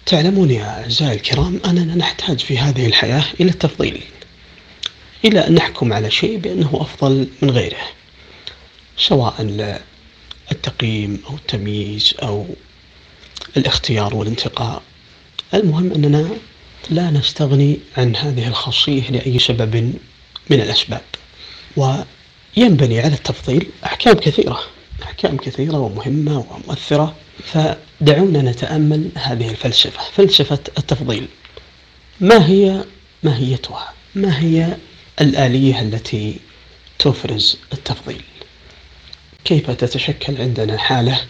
تعلمون يا أعزائي الكرام أننا نحتاج في هذه الحياة إلى التفضيل، إلى أن نحكم على شيء بأنه أفضل من غيره، سواء التقييم أو التمييز أو الاختيار والانتقاء. المهم أننا لا نستغني عن هذه الخاصية لأي سبب من الأسباب، وينبني على التفضيل أحكام كثيرة ومهمة ومؤثرة. فدعونا نتأمل هذه الفلسفة، فلسفة التفضيل. ما هي ماهيتها؟ ما هي الآلية التي تفرز التفضيل؟ كيف تتشكل عندنا حالة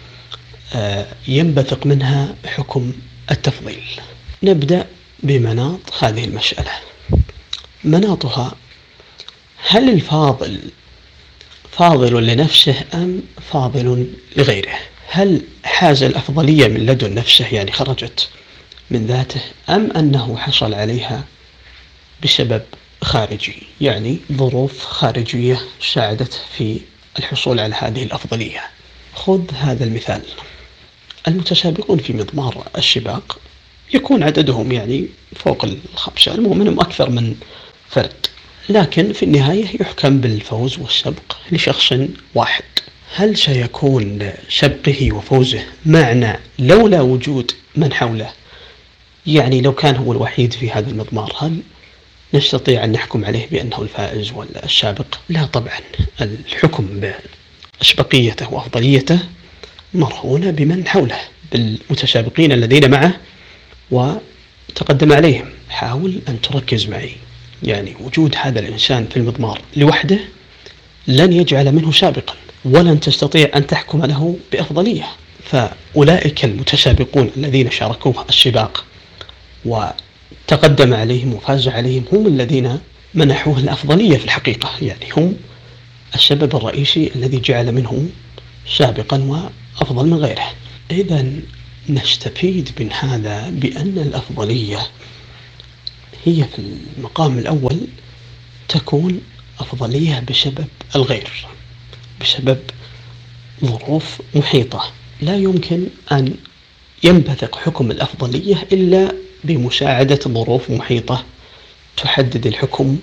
ينبثق منها حكم التفضيل؟ نبدأ بمناط هذه المسألة. مناطها: هل الفاضل فاضل لنفسه أم فاضل لغيره؟ هل حاز الأفضلية من لدن نفسه، يعني خرجت من ذاته، أم أنه حصل عليها بسبب خارجي، يعني ظروف خارجية ساعدته في الحصول على هذه الأفضلية؟ خذ هذا المثال: المتسابقون في مضمار السباق يكون عددهم يعني فوق 5، المهم أنهم أكثر من فرد، لكن في النهاية يحكم بالفوز والسبق لشخص واحد. هل سيكون سبقه وفوزه معنى لولا وجود من حوله؟ يعني لو كان هو الوحيد في هذا المضمار، هل نستطيع أن نحكم عليه بأنه الفائز ولا السابق؟ لا طبعا. الحكم بأسبقيته وأفضليته مرهون بمن حوله، بالمتسابقين الذين معه وتقدم عليهم. حاول أن تركز معي، يعني وجود هذا الإنسان في المضمار لوحده لن يجعل منه سابقا، ولن تستطيع أن تحكم له بأفضلية. فأولئك المتسابقون الذين شاركوا السباق وتقدم عليهم وفاز عليهم هم الذين منحوه الأفضلية في الحقيقة، يعني هم السبب الرئيسي الذي جعل منه سابقا وأفضل من غيره. إذن نستفيد من هذا بأن الأفضلية هي في المقام الأول تكون أفضلية بسبب الغير، بسبب ظروف محيطة. لا يمكن أن ينبثق حكم الأفضلية إلا بمساعدة ظروف محيطة تحدد الحكم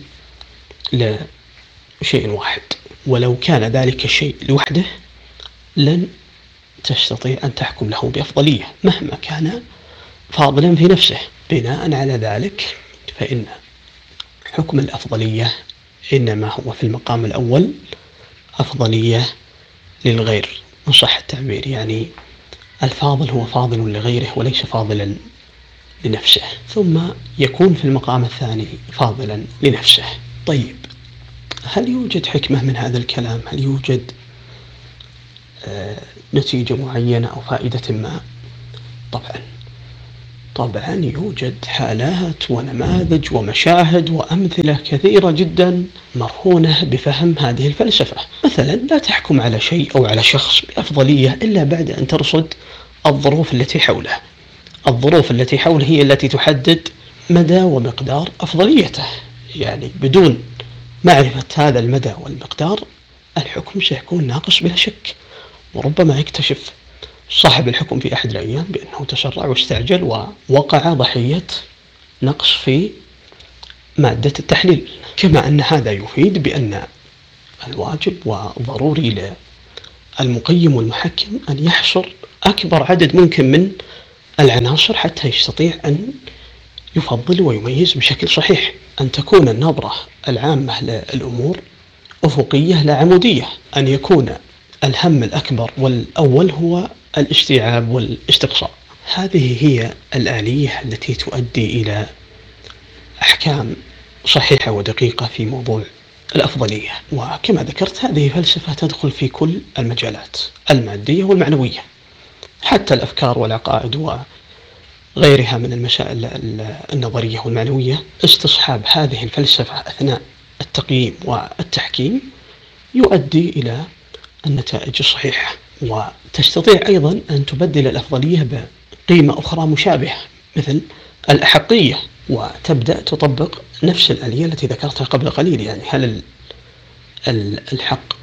لشيء واحد، ولو كان ذلك الشيء لوحده لن تستطيع أن تحكم له بأفضلية مهما كان فاضلا في نفسه. بناء على ذلك فإن حكم الأفضلية إنما هو في المقام الأول أفضلية للغير إن صح التعبير، يعني الفاضل هو فاضل لغيره وليس فاضلا لنفسه، ثم يكون في المقام الثاني فاضلا لنفسه. طيب، هل يوجد حكمة من هذا الكلام؟ هل يوجد نتيجة معينة أو فائدة ما؟ طبعا يوجد حالات ونماذج ومشاهد وأمثلة كثيرة جدا مرهونة بفهم هذه الفلسفة. مثلا، لا تحكم على شيء أو على شخص بأفضلية إلا بعد أن ترصد الظروف التي حوله. الظروف التي حوله هي التي تحدد مدى ومقدار أفضليته، يعني بدون معرفة هذا المدى والمقدار الحكم سيكون ناقص بلا شك، وربما يكتشف صاحب الحكم في أحد الأيام بأنه تسرع واستعجل ووقع ضحية نقص في مادة التحليل. كما أن هذا يفيد بأن الواجب وضروري للمقيم والمحكم أن يحصر أكبر عدد ممكن من العناصر حتى يستطيع أن يفضل ويميز بشكل صحيح، أن تكون النظرة العامة للأمور أفقية لا عمودية، أن يكون الهم الأكبر والأول هو الاستيعاب والاستقصاء. هذه هي الآلية التي تؤدي إلى أحكام صحيحة ودقيقة في موضوع الأفضلية. وكما ذكرت، هذه فلسفة تدخل في كل المجالات المادية والمعنوية، حتى الأفكار والعقائد وغيرها من المسائل النظرية والمعنوية. استصحاب هذه الفلسفة أثناء التقييم والتحكيم يؤدي إلى النتائج الصحيحة، وتستطيع أيضا أن تبدل الأفضلية بقيمة أخرى مشابهة مثل الأحقية، وتبدأ تطبق نفس الآلية التي ذكرتها قبل قليل. يعني هل الحق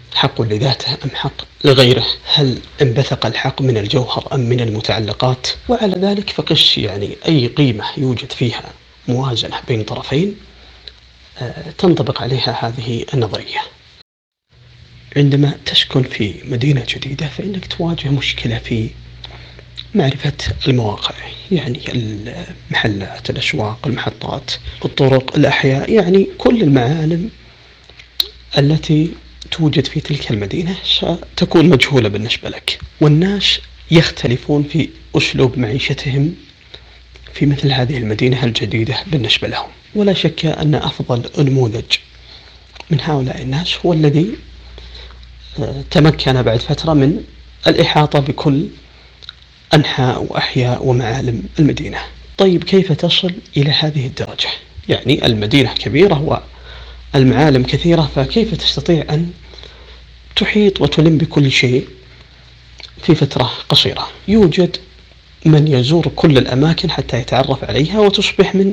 حق لذاته أم حق لغيره؟ هل انبثق الحق من الجوهر أم من المتعلقات؟ وعلى ذلك فقش يعني أي قيمة يوجد فيها موازنة بين طرفين تنطبق عليها هذه النظرية. عندما تسكن في مدينة جديدة فإنك تواجه مشكلة في معرفة المواقع، يعني المحلات، الأسواق، المحطات، الطرق، الأحياء، يعني كل المعالم التي توجد في تلك المدينة ستكون مجهولة بالنسبة لك، والناس يختلفون في أسلوب معيشتهم في مثل هذه المدينة الجديدة بالنسبة لهم. ولا شك أن أفضل نموذج من هؤلاء الناس هو الذي تمكن بعد فترة من الإحاطة بكل أنحاء وأحياء ومعالم المدينة. طيب كيف تصل إلى هذه الدرجة؟ يعني المدينة كبيرة والمعالم كثيرة، فكيف تستطيع أن تحيط وتلم بكل شيء في فترة قصيرة؟ يوجد من يزور كل الأماكن حتى يتعرف عليها وتصبح من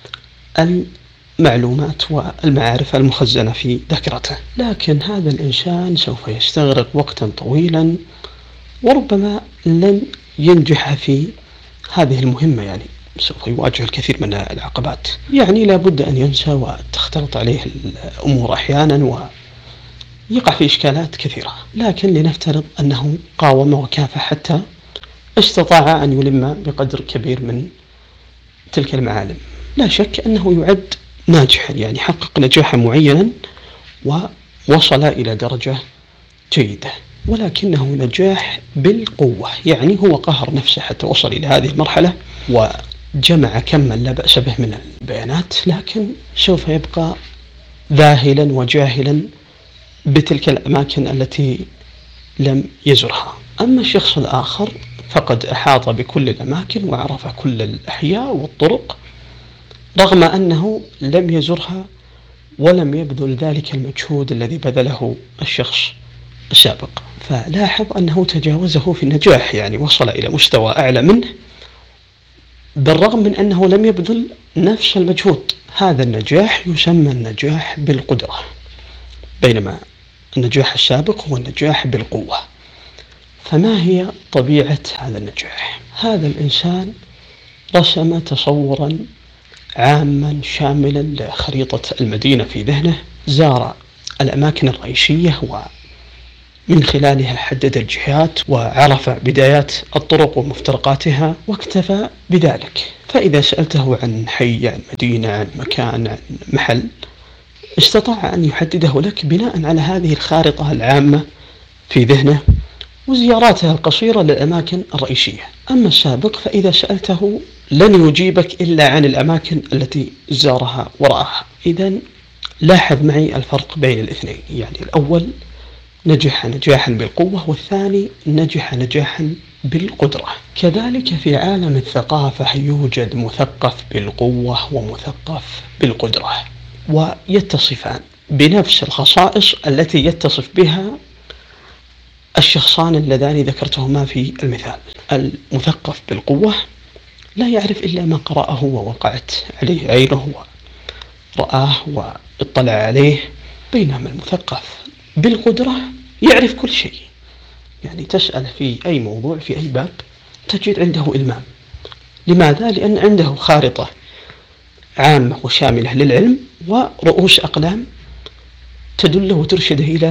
المعلومات والمعارف المخزنة في ذاكرته، لكن هذا الإنسان سوف يستغرق وقتا طويلا وربما لن ينجح في هذه المهمة، يعني سوف يواجه الكثير من العقبات، يعني لا بد أن ينسى وتختلط عليه الأمور أحيانا ويقع في إشكالات كثيرة. لكن لنفترض أنه قاوم وكافح حتى استطاع أن يلم بقدر كبير من تلك المعالم، لا شك أنه يعد ناجحا، يعني حقق نجاحا معينا ووصل إلى درجة جيدة، ولكنه نجاح بالقوة، يعني هو قهر نفسه حتى وصل إلى هذه المرحلة وجمع كما لا بأس به من البيانات، لكن سوف يبقى ذاهلا وجاهلا بتلك الأماكن التي لم يزرها. أما الشخص الآخر فقد أحاط بكل الأماكن وعرف كل الأحياء والطرق رغم أنه لم يزرها ولم يبذل ذلك المجهود الذي بذله الشخص السابق. فلاحظ أنه تجاوزه في النجاح، يعني وصل إلى مستوى أعلى منه بالرغم من أنه لم يبذل نفس المجهود. هذا النجاح يسمى النجاح بالقدرة، بينما النجاح السابق هو النجاح بالقوة. فما هي طبيعة هذا النجاح؟ هذا الإنسان رسم تصورا عاما شاملا لخريطة المدينة في ذهنه، زار الأماكن الرئيسية ومن خلالها حدد الجهات وعرف بدايات الطرق ومفترقاتها واكتفى بذلك. فإذا سألته عن حي، عن مدينة، عن مكان، عن محل، استطاع أن يحدده لك بناء على هذه الخارطة العامة في ذهنه وزياراته القصيرة للأماكن الرئيسية. أما السابق فإذا سألته لن يجيبك إلا عن الأماكن التي زارها ورآها. إذن لاحظ معي الفرق بين الاثنين، يعني الأول نجح نجاحا بالقوة والثاني نجح نجاحا بالقدرة. كذلك في عالم الثقافة يوجد مثقف بالقوة ومثقف بالقدرة، ويتصفان بنفس الخصائص التي يتصف بها الشخصان اللذان ذكرتهما في المثال. المثقف بالقوة لا يعرف إلا ما قرأه ووقعت عليه عينه ورآه واطلع عليه، بينما المثقف بالقدرة يعرف كل شيء، يعني تسأل في أي موضوع في أي باب تجد عنده إلمام. لماذا؟ لأن عنده خارطة عامة وشاملة للعلم ورؤوس أقلام تدله وترشده إلى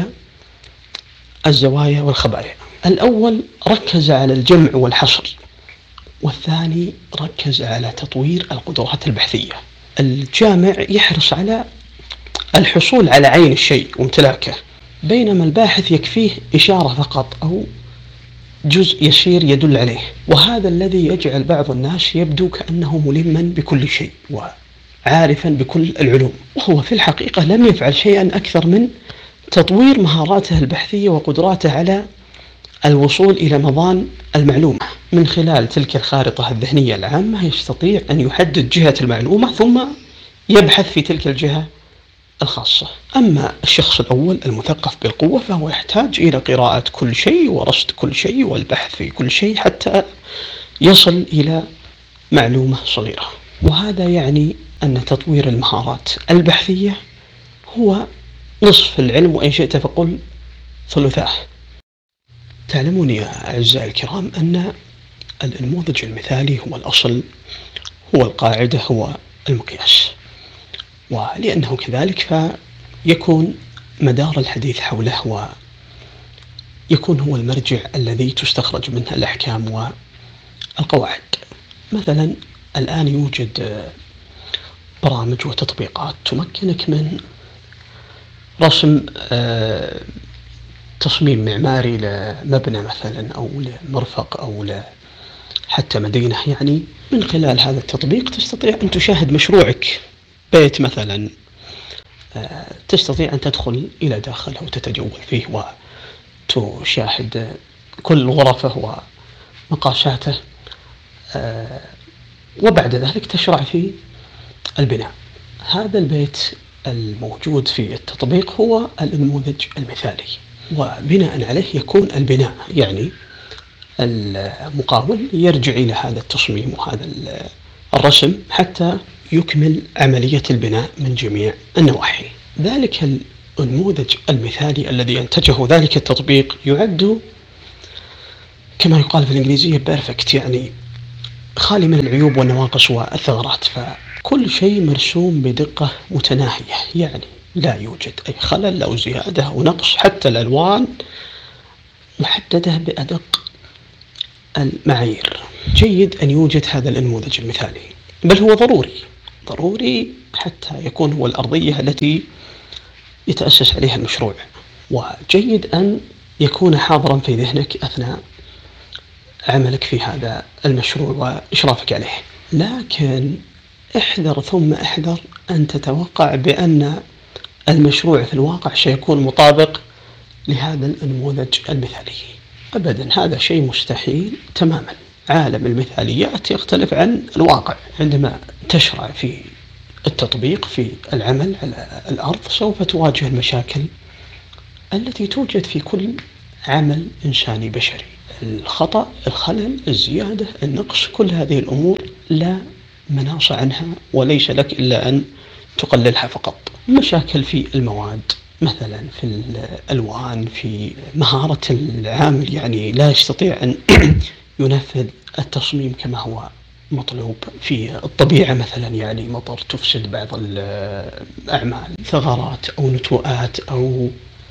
الزوايا والخبائر. الأول ركز على الجمع والحصر، والثاني ركز على تطوير القدرات البحثية. الجامع يحرص على الحصول على عين الشيء وامتلاكه، بينما الباحث يكفيه إشارة فقط أو جزء يسير يدل عليه، وهذا الذي يجعل بعض الناس يبدو كأنه ملما بكل شيء وعارفا بكل العلوم، وهو في الحقيقة لم يفعل شيئا أكثر من تطوير مهاراته البحثية وقدراته على الوصول إلى مضان المعلومة. من خلال تلك الخارطة الذهنية العامة يستطيع أن يحدد جهة المعلومة ثم يبحث في تلك الجهة الخاصة. أما الشخص الأول المثقف بالقوة فهو يحتاج إلى قراءة كل شيء ورصد كل شيء والبحث في كل شيء حتى يصل إلى معلومة صغيرة. وهذا يعني أن تطوير المهارات البحثية هو نصف العلم، وإن شئت فقل ثلثاه. تعلمون يا أعزائي الكرام أن النموذج المثالي هو الأصل، هو القاعدة، هو المقياس، ولأنه كذلك فيكون مدار الحديث حوله ويكون هو المرجع الذي تستخرج منه الأحكام والقواعد. مثلا الآن يوجد برامج وتطبيقات تمكنك من رسم تصميم معماري لمبنى مثلا أو لمرفق أو حتى مدينة. يعني من خلال هذا التطبيق تستطيع أن تشاهد مشروعك، بيت مثلا، تستطيع أن تدخل إلى داخله وتتجول فيه وتشاهد كل غرفه ومقاساته، وبعد ذلك تشرع في البناء. هذا البيت الموجود في التطبيق هو النموذج المثالي، وبناء عليه يكون البناء، يعني المقاول يرجع إلى هذا التصميم وهذا الرسم حتى يكمل عملية البناء من جميع النواحي. ذلك النموذج المثالي الذي ينتجه ذلك التطبيق يعد كما يقال في الإنجليزية perfect، يعني خالي من العيوب والنواقص والثغرات، فكل شيء مرسوم بدقة متناهية، يعني لا يوجد أي خلل أو زيادة أو نقص، حتى الألوان محددة بأدق المعايير. جيد أن يوجد هذا النموذج المثالي، بل هو ضروري حتى يكون هو الأرضية التي يتأسس عليها المشروع، وجيد أن يكون حاضرا في ذهنك أثناء عملك في هذا المشروع وإشرافك عليه. لكن احذر ثم احذر أن تتوقع بأن المشروع في الواقع سيكون مطابق لهذا النموذج المثالي. أبدا، هذا شيء مستحيل تماما. عالم المثاليات يختلف عن الواقع. عندما تشرع في التطبيق في العمل على الأرض سوف تواجه المشاكل التي توجد في كل عمل إنساني بشري، الخطأ، الخلل، الزيادة، النقص، كل هذه الأمور لا مناص عنها، وليس لك إلا أن تقللها فقط. مشاكل في المواد مثلا، في الألوان، في مهارة العامل، يعني لا يستطيع أن ينفذ التصميم كما هو مطلوب. في الطبيعة مثلا، يعني مطر تفسد بعض الأعمال، ثغرات أو نتوءات أو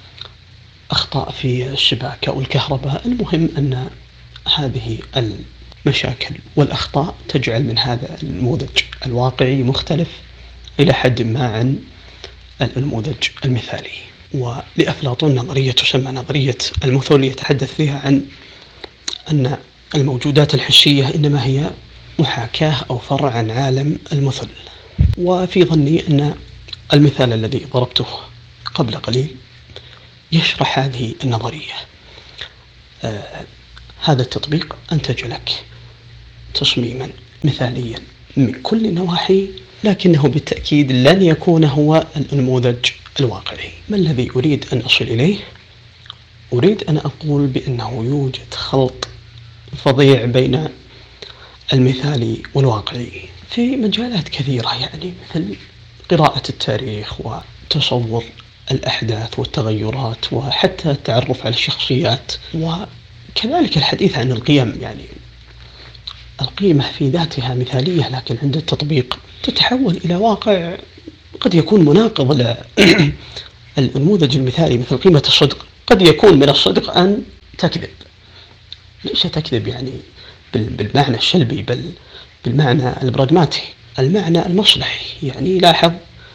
أخطاء في الشبكة أو الكهرباء. المهم أن هذه المشاكل والأخطاء تجعل من هذا النموذج الواقعي مختلف إلى حد ما عن النموذج المثالي. ولأفلاطون نظرية تسمى نظرية المثل، يتحدث فيها عن أن الموجودات الحسية إنما هي محاكاة أو فرع عن عالم المثل. وفي ظني أن المثال الذي ضربته قبل قليل يشرح هذه النظرية. هذا التطبيق أنتج لك تصميما مثاليا من كل النواحي، لكنه بالتأكيد لن يكون هو النموذج الواقعي. ما الذي أريد أن أصل إليه؟ أريد أن أقول بأنه يوجد خلط فظيع بين المثالي والواقعي في مجالات كثيرة، يعني مثل قراءة التاريخ وتصور الأحداث والتغيرات، وحتى التعرف على الشخصيات، وكذلك الحديث عن القيم. يعني القيمة في ذاتها مثالية، لكن عند التطبيق تتحول إلى واقع قد يكون مناقض للنموذج المثالي. مثل قيمة الصدق، قد يكون من الصدق أن تكذب، ليس تكذب يعني بالمعنى السلبي، بل بالمعنى البراغماتي، المعنى المصلحي. يعني لاحظ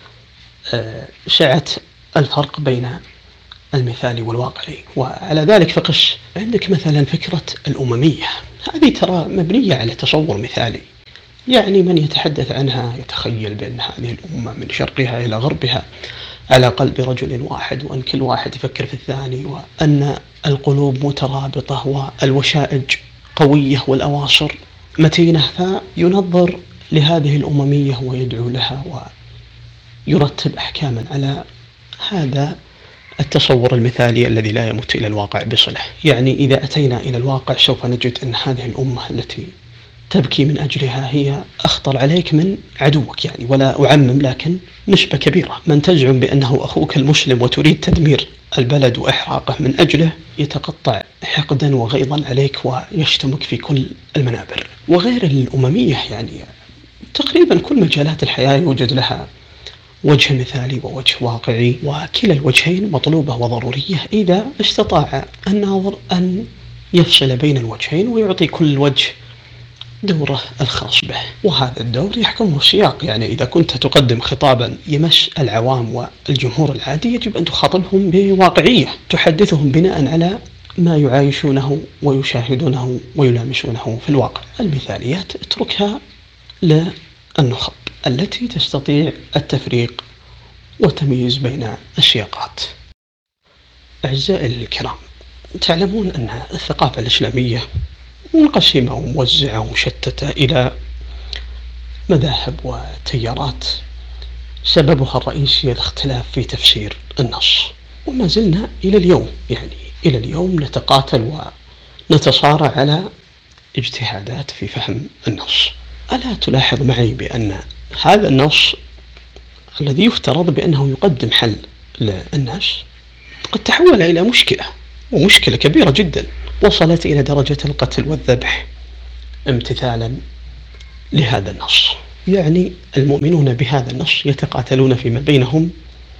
سعة الفرق بين المثالي والواقعي. وعلى ذلك فقس عندك مثلا فكرة الأممية، هذه ترى مبنية على تصور مثالي، يعني من يتحدث عنها يتخيل بأن هذه الأمة من شرقها إلى غربها على قلب رجل واحد، وأن كل واحد يفكر في الثاني، وأن القلوب مترابطة والوشائج قوية والأواصر متينة. فينظر لهذه الأممية ويدعو لها ويرتب أحكاما على هذا التصور المثالي الذي لا يمت إلى الواقع بصلة. يعني إذا أتينا إلى الواقع سوف نجد أن هذه الأمة التي تبكي من أجلها هي أخطر عليك من عدوك، يعني ولا أعمم، لكن نسبة كبيرة. من تزعم بأنه أخوك المسلم وتريد تدمير البلد وإحراقه من أجله يتقطع حقدا وغيظا عليك ويشتمك في كل المنابر. وغير الأممية يعني تقريبا كل مجالات الحياة يوجد لها وجه مثالي ووجه واقعي، وكلا الوجهين مطلوبة وضرورية إذا استطاع الناظر أن يفصل بين الوجهين ويعطي كل وجه دوره الخاص به. وهذا الدور يحكمه السياق، يعني إذا كنت تقدم خطابا يمس العوام والجمهور العادي يجب أن تخاطبهم بواقعية تحدثهم بناء على ما يعايشونه ويشاهدونه ويلامسونه في الواقع. المثاليات اتركها للنخب التي تستطيع التفريق والتمييز بين السياقات. أعزائي الكرام، تعلمون أن الثقافة الإسلامية منقسمة وموزعة ومشتتة إلى مذاهب وتيارات سببها الرئيسي الاختلاف في تفسير النص. وما زلنا إلى اليوم، يعني إلى اليوم نتقاتل ونتصارع على اجتهادات في فهم النص. ألا تلاحظ معي بأن هذا النص الذي يفترض بأنه يقدم حل للناس قد تحول إلى مشكلة، ومشكلة كبيرة جدا وصلت إلى درجة القتل والذبح امتثالا لهذا النص. يعني المؤمنون بهذا النص يتقاتلون فيما بينهم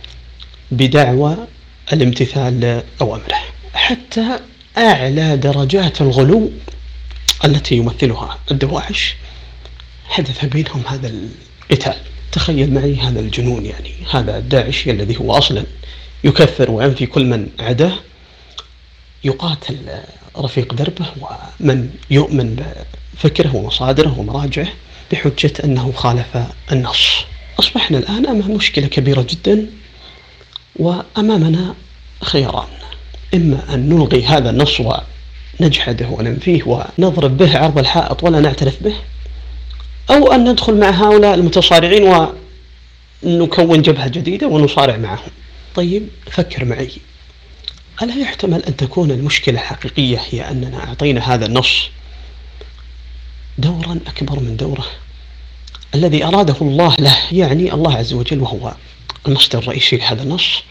بدعوى الامتثال لأوامره، حتى أعلى درجات الغلو التي يمثلها الدواعش حدث بينهم هذا القتال. تخيل معي هذا الجنون، يعني هذا الداعشي الذي هو أصلا يكفر وينفي كل من عداه يقاتل رفيق دربه ومن يؤمن بفكره ومصادره ومراجعه بحجة أنه خالف النص. أصبحنا الآن أمام مشكلة كبيرة جدا، وأمامنا خياران: إما أن نلغي هذا النص ونجحده وننفيه ونضرب به عرض الحائط ولا نعترف به، أو أن ندخل مع هؤلاء المتصارعين ونكون جبهة جديدة ونصارع معهم. طيب فكر معي، ألا يحتمل أن تكون المشكلة الحقيقية هي أننا أعطينا هذا النص دورا أكبر من دوره الذي أراده الله له؟ يعني الله عز وجل وهو المصدر الرئيسي لهذا النص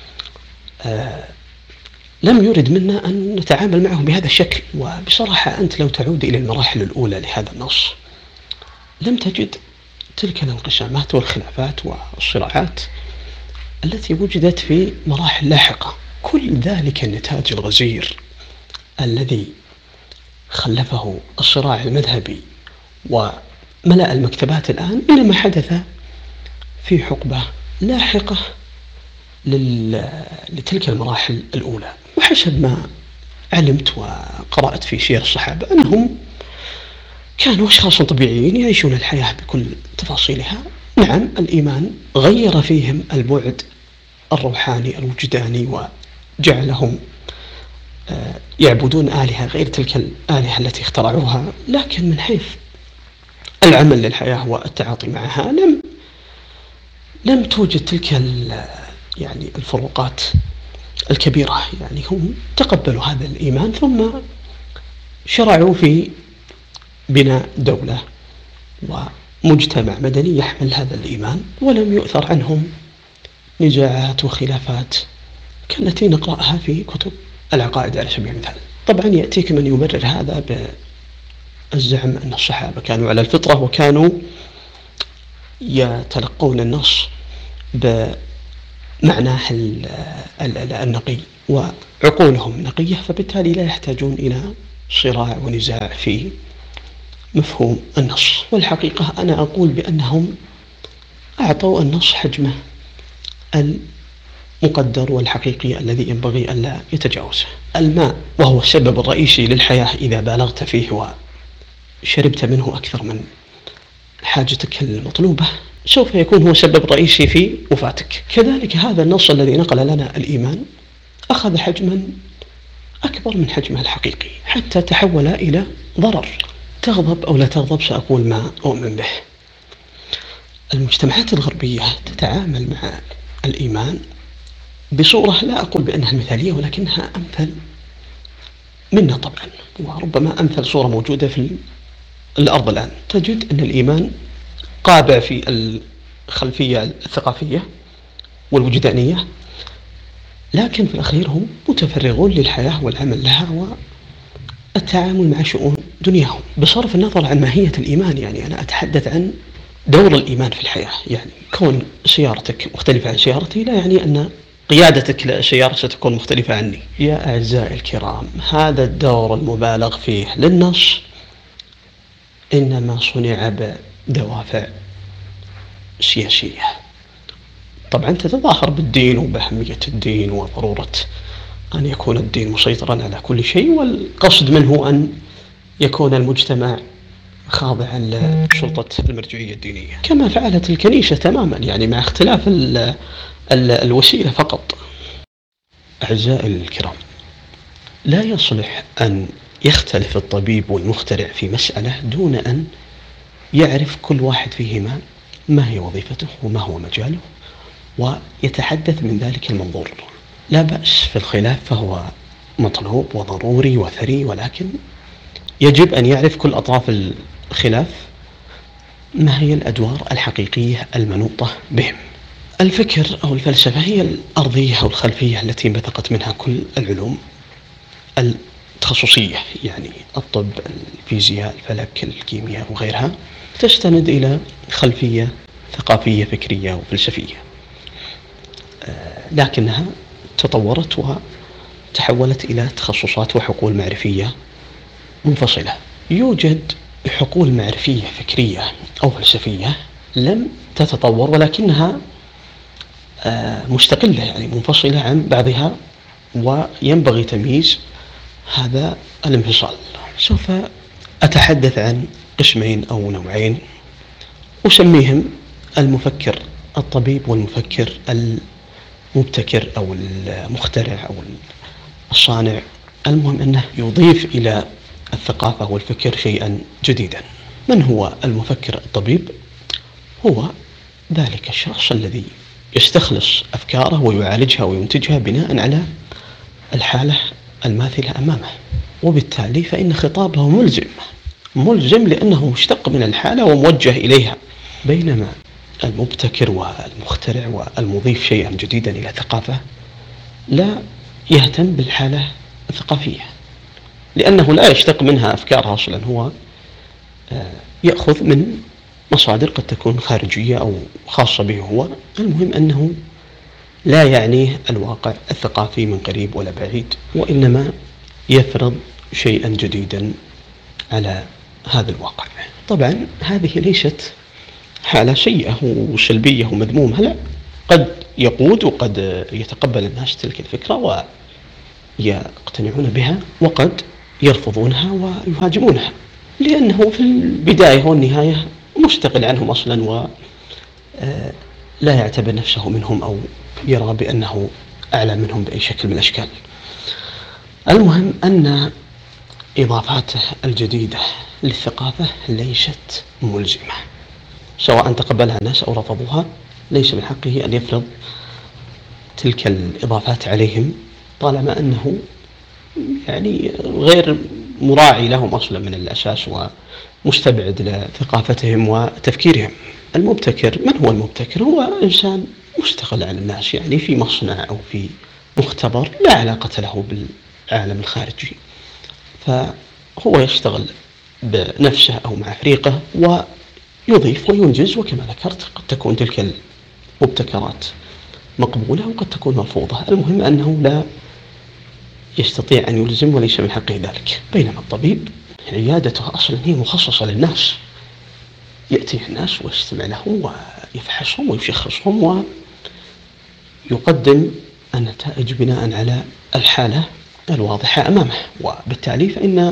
لم يرد منا أن نتعامل معه بهذا الشكل. وبصراحة أنت لو تعود إلى المراحل الأولى لهذا النص لم تجد تلك الانقسامات والخلافات والصراعات التي وجدت في مراحل لاحقة. كل ذلك النتاج الغزير الذي خلفه الصراع المذهبي وملأ المكتبات الآن إنما حدث في حقبة لاحقة لتلك المراحل الأولى. وحسب ما علمت وقرأت في سير الصحابة أنهم كانوا أشخاص طبيعيين يعيشون الحياة بكل تفاصيلها. نعم، الإيمان غير فيهم البعد الروحاني الوجداني وجعلهم يعبدون آلهة غير تلك الآلهة التي اخترعوها، لكن من حيث العمل للحياة والتعاطي معها لم توجد تلك يعني الفروقات الكبيرة. يعني هم تقبلوا هذا الإيمان ثم شرعوا في بناء دولة ومجتمع مدني يحمل هذا الإيمان، ولم يؤثر عنهم نزاعات وخلافات كالتي نقرأها في كتب العقائد على سبيل المثال. طبعا يأتيك من يبرر هذا بالزعم أن الصحابة كانوا على الفطرة وكانوا يتلقون النص بمعناه النقي وعقولهم نقية، فبالتالي لا يحتاجون إلى صراع ونزاع في مفهوم النص. والحقيقة أنا أقول بأنهم أعطوا النص حجمه المقدر والحقيقي الذي ينبغي أن لا يتجاوزه. الماء وهو السبب الرئيسي للحياة إذا بالغت فيه وشربت منه أكثر من حاجتك المطلوبة سوف يكون هو سبب رئيسي في وفاتك. كذلك هذا النص الذي نقل لنا الإيمان أخذ حجما أكبر من حجمه الحقيقي حتى تحول إلى ضرر. تغضب أو لا تغضب سأقول ما أؤمن به. المجتمعات الغربية تتعامل مع الإيمان بصورة لا أقول بأنها مثالية، ولكنها أمثل منا طبعا، وربما أمثل صورة موجودة في الأرض الآن. تجد أن الإيمان قابع في الخلفية الثقافية والوجدانية لكن في الأخير هم متفرغون للحياة والعمل لها والتعامل مع شؤون دنياهم بصرف النظر عن ماهية الإيمان. يعني أنا أتحدث عن دور الإيمان في الحياة. يعني كون سيارتك مختلفة عن سيارتي لا يعني أن قيادتك لسيارة ستكون مختلفة عني. يا أعزائي الكرام، هذا الدور المبالغ فيه للنص إنما صنع بدوافع سياسية. طبعا تتظاهر بالدين وبأهمية الدين وضرورة أن يكون الدين مسيطرا على كل شيء، والقصد منه أن يكون المجتمع خاضعا لسلطة المرجعية الدينية كما فعلت الكنيسة تماما، يعني مع اختلاف الوسيلة فقط. أعزائي الكرام، لا يصلح أن يختلف الطبيب والمخترع في مسألة دون أن يعرف كل واحد فيهما ما هي وظيفته وما هو مجاله ويتحدث من ذلك المنظور. لا بأس في الخلاف، فهو مطلوب وضروري وثري، ولكن يجب أن يعرف كل أطراف الخلاف ما هي الأدوار الحقيقية المنوطة بهم. الفكر أو الفلسفة هي الأرضية أو الخلفية التي انبثقت منها كل العلوم التخصصية، يعني الطب، الفيزياء، الفلك، الكيمياء وغيرها، تستند إلى خلفية ثقافية فكرية وفلسفية، لكنها تطورت وتحولت إلى تخصصات وحقول معرفية منفصلة. يوجد حقول معرفية فكرية أو فلسفية لم تتطور ولكنها مستقلة، يعني منفصلة عن بعضها، وينبغي تمييز هذا الانفصال. سوف أتحدث عن قسمين أو نوعين أسميهم المفكر الطبيب والمفكر المبتكر أو المخترع أو الصانع. المهم أنه يضيف إلى الثقافة والفكر شيئا جديدا. من هو المفكر الطبيب؟ هو ذلك الشخص الذي يستخلص أفكاره ويعالجها وينتجها بناء على الحالة الماثلة أمامه، وبالتالي فإن خطابه ملزم لأنه مشتق من الحالة وموجه إليها. بينما المبتكر والمخترع والمضيف شيئا جديدا إلى ثقافة لا يهتم بالحالة الثقافية، لأنه لا يشتق منها أفكارها أصلا، هو يأخذ من مصادر قد تكون خارجية أو خاصة به هو. المهم أنه لا يعنيه الواقع الثقافي من قريب ولا بعيد، وإنما يفرض شيئا جديدا على هذا الواقع. طبعا هذه ليست حالة سيئة وسلبية ومذمومة، لا، قد يقود وقد يتقبل الناس تلك الفكرة ويقتنعون بها، وقد يرفضونها ويهاجمونها، لأنه في البداية والنهاية مستقل عنهم أصلا ولا يعتبر نفسه منهم أو يرى بأنه أعلى منهم بأي شكل من الأشكال. المهم أن إضافاته الجديدة للثقافة ليست ملزمة، سواء تقبلها الناس أو رفضوها. ليس من حقه أن يفرض تلك الإضافات عليهم طالما أنه يعني غير مراعي لهم أصلا من الأساس ومستبعد لثقافتهم وتفكيرهم. المبتكر، من هو المبتكر؟ هو إنسان مستقل عن الناس، يعني في مصنع أو في مختبر لا علاقة له بالعالم الخارجي، فهو يشتغل بنفسه أو مع فريقه ويضيف وينجز. وكما ذكرت قد تكون تلك المبتكرات مقبولة وقد تكون مرفوضة. المهم أنه لا يستطيع أن يلزم وليس من حقه ذلك. بينما الطبيب عيادته أصلا هي مخصصة للناس، يأتي الناس ويستمع لهم ويفحصهم ويشخصهم ويقدم النتائج بناء على الحالة الواضحة أمامه، وبالتالي فإن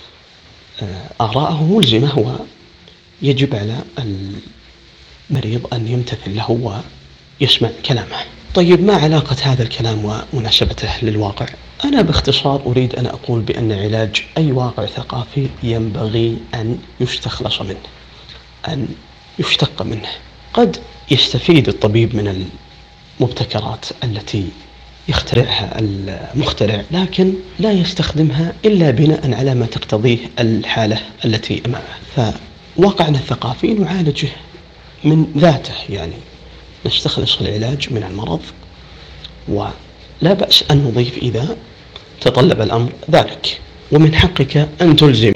آراءه ملزمة ويجب على المريض أن يمتثل له ويسمع كلامه. طيب، ما علاقة هذا الكلام ومناسبته للواقع؟ أنا باختصار أريد أن أقول بأن علاج أي واقع ثقافي ينبغي أن يستخلص منه، أن يشتق منه. قد يستفيد الطبيب من المبتكرات التي يخترعها المخترع، لكن لا يستخدمها إلا بناء على ما تقتضيه الحالة التي أمامه. فواقعنا الثقافي نعالجه من ذاته، يعني نستخلص العلاج من المرض لا بأس أن نضيف إذا تطلب الأمر ذلك. ومن حقك أن تلزم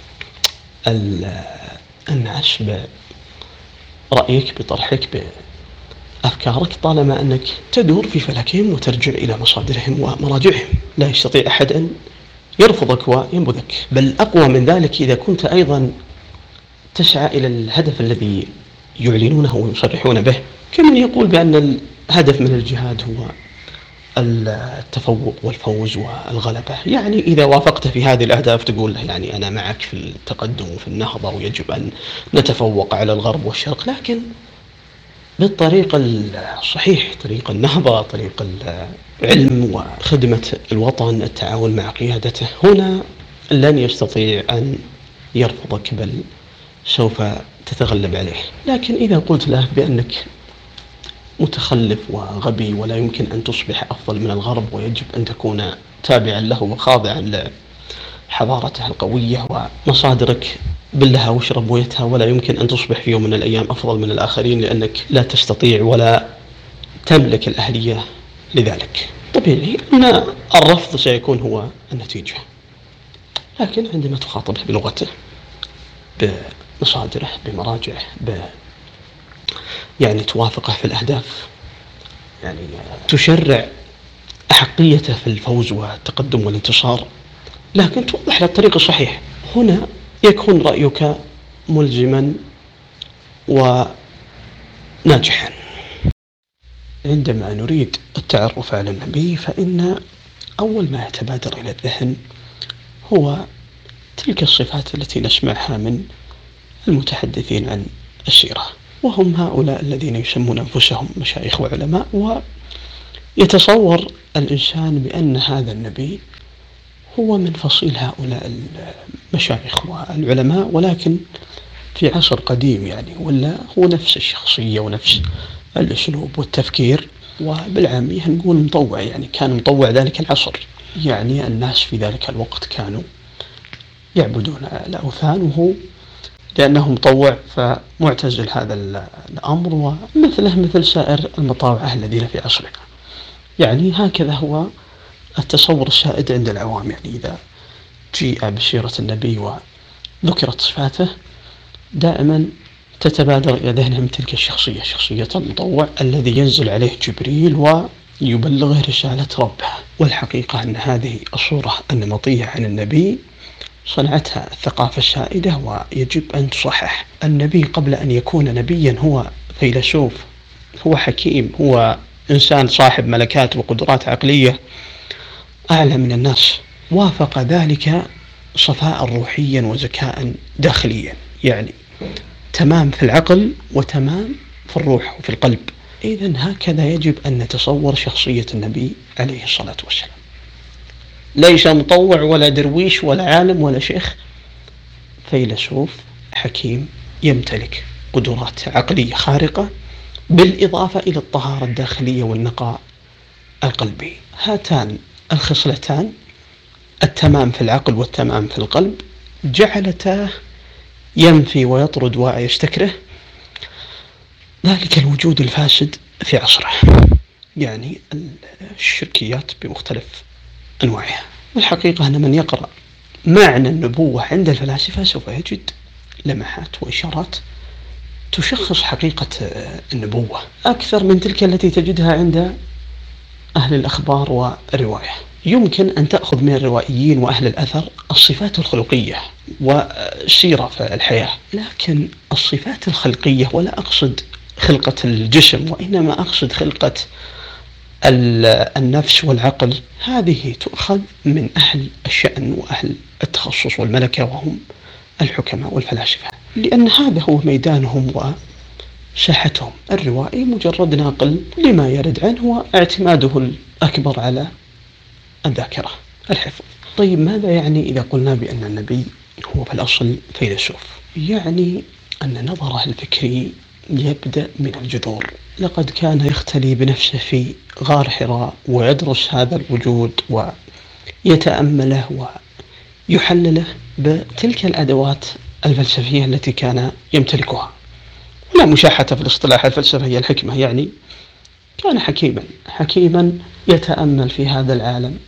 الناس برأيك، بطرحك، بأفكارك، طالما أنك تدور في فلكهم وترجع إلى مصادرهم ومراجعهم. لا يستطيع أحد أن يرفضك وينبذك، بل أقوى من ذلك إذا كنت أيضا تسعى إلى الهدف الذي يعلنونه ويصرحون به، كمن يقول بأن الهدف من الجهاد هو التفوق والفوز والغلبة. يعني إذا وافقت في هذه الأهداف تقول له يعني أنا معك في التقدم وفي النهضة ويجب أن نتفوق على الغرب والشرق، لكن بالطريق الصحيح، طريق النهضة، طريق العلم وخدمة الوطن، التعاون مع قيادته. هنا لن يستطيع أن يرفضك، بل سوف تتغلب عليه. لكن إذا قلت له بأنك متخلف وغبي ولا يمكن أن تصبح أفضل من الغرب ويجب أن تكون تابعا له وخاضعا لحضارته القوية ومصادرك باللها واشرب بويتها، ولا يمكن أن تصبح في يوم من الأيام أفضل من الآخرين لأنك لا تستطيع ولا تملك الأهلية لذلك، طبيعي أن الرفض سيكون هو النتيجة. لكن عندما تخاطبه بلغته، بمصادره، بمراجعه، يعني توافقه في الأهداف، يعني تشرع أحقيته في الفوز والتقدم والانتصار، لكن توضح له الطريق الصحيح، هنا يكون رأيك ملزما وناجحا. عندما نريد التعرف على النبي فإن أول ما يتبادر إلى الذهن هو تلك الصفات التي نسمعها من المتحدثين عن السيرة، وهم هؤلاء الذين يسمون أنفسهم مشايخ وعلماء، ويتصور الإنسان بأن هذا النبي هو من فصيل هؤلاء المشايخ والعلماء، ولكن في عصر قديم يعني، ولا هو نفس الشخصية ونفس الأسلوب والتفكير، وبالعامية نقول مطوع، يعني كان مطوع ذلك العصر. يعني الناس في ذلك الوقت كانوا يعبدون الأوثان، وهو لأنه مطوع فمعتزل هذا الأمر، ومثله مثل سائر المطاوعة الذين في عصرنا. يعني هكذا هو التصور السائد عند العوام. يعني إذا جيء بسيرة النبي وذكرت صفاته دائما تتبادر إلى ذهنهم تلك الشخصية، شخصية المطوع الذي ينزل عليه جبريل ويبلغه رسالة ربه. والحقيقة أن هذه الصورة النمطية عن النبي صنعتها الثقافة السائدة، ويجب أن تصحح. النبي قبل أن يكون نبيا هو فيلسوف، هو حكيم، هو إنسان صاحب ملكات وقدرات عقلية أعلى من الناس، وافق ذلك صفاء روحيا وذكاء داخليا، يعني تمام في العقل وتمام في الروح وفي القلب. إذن هكذا يجب أن نتصور شخصية النبي عليه الصلاة والسلام، ليس مطوع ولا درويش ولا عالم ولا شيخ، فيلسوف حكيم يمتلك قدرات عقلية خارقة، بالإضافة إلى الطهارة الداخلية والنقاء القلبي. هاتان الخصلتان، التمام في العقل والتمام في القلب، جعلته ينفي ويطرد ويستكره ذلك الوجود الفاسد في عصره، يعني الشركيات بمختلف أنواعها. والحقيقة أن من يقرأ معنى النبوة عند الفلاسفة سوف يجد لمحات وإشارات تشخص حقيقة النبوة أكثر من تلك التي تجدها عند أهل الأخبار والرواية. يمكن أن تأخذ من الروائيين وأهل الأثر الصفات الخلقية والسيرة في الحياة، لكن الصفات الخلقية، ولا أقصد خلقة الجسم وإنما أقصد خلقة النفس والعقل، هذه تؤخذ من أهل الشأن وأهل التخصص والملكة، وهم الحكماء والفلاسفة، لأن هذا هو ميدانهم وساحتهم. الروائي مجرد ناقل لما يرد عنه واعتماده الأكبر على الذاكرة، الحفظ. طيب ماذا يعني إذا قلنا بأن النبي هو في الأصل فيلسوف؟ يعني أن نظره الفكري يبدأ من الجذور. لقد كان يختلي بنفسه في غار حراء ويدرس هذا الوجود ويتأمله ويحلله بتلك الأدوات الفلسفية التي كان يمتلكها. ولا مشاحة في الاصطلاح، الفلسفة هي الحكمة، يعني كان حكيما يتأمل في هذا العالم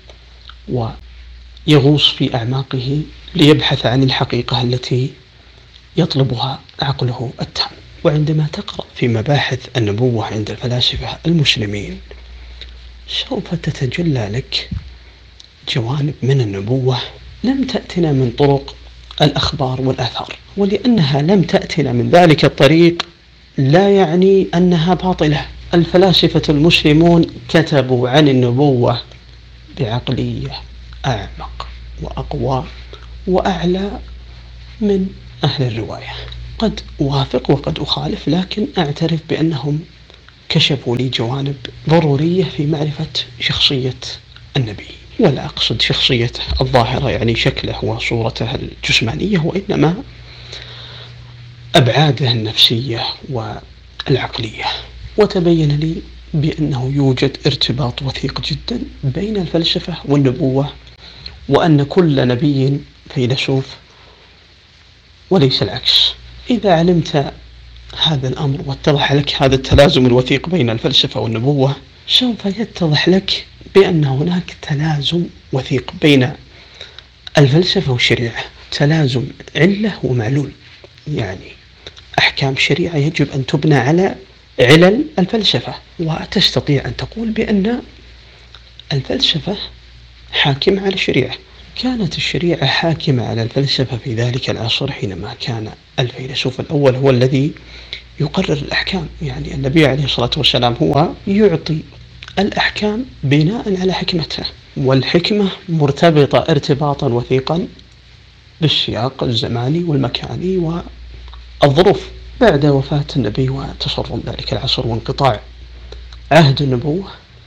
ويغوص في أعماقه ليبحث عن الحقيقة التي يطلبها عقله التام. وعندما تقرأ في مباحث النبوة عند الفلاسفة المسلمين سوف تتجلى لك جوانب من النبوة لم تأتنا من طرق الأخبار والآثار، ولأنها لم تأتنا من ذلك الطريق لا يعني أنها باطلة. الفلاسفة المسلمون كتبوا عن النبوة بعقلية أعمق وأقوى وأعلى من أهل الرواية. قد أوافق وقد أخالف، لكن أعترف بأنهم كشفوا لي جوانب ضرورية في معرفة شخصية النبي، ولا أقصد شخصيته الظاهرة يعني شكله وصورته الجسمانية، وإنما أبعاده النفسية والعقلية. وتبين لي بأنه يوجد ارتباط وثيق جدا بين الفلسفة والنبوة، وأن كل نبي فيلسوف وليس العكس. إذا علمت هذا الأمر واتضح لك هذا التلازم الوثيق بين الفلسفة والنبوة، سوف يتضح لك بأن هناك تلازم وثيق بين الفلسفة والشريعة، تلازم علة ومعلول. يعني أحكام الشريعة يجب أن تبنى على علل الفلسفة، وتستطيع أن تقول بأن الفلسفة حاكمة على الشريعة. كانت الشريعة حاكمة على الفلسفة في ذلك العصر حينما كان الفيلسوف الأول هو الذي يقرر الأحكام. يعني النبي عليه الصلاة والسلام هو يعطي الأحكام بناء على حكمته، والحكمة مرتبطة ارتباطا وثيقا بالسياق الزماني والمكاني والظروف. بعد وفاة النبي وتصرم ذلك العصر وانقطاع عهد النبوة،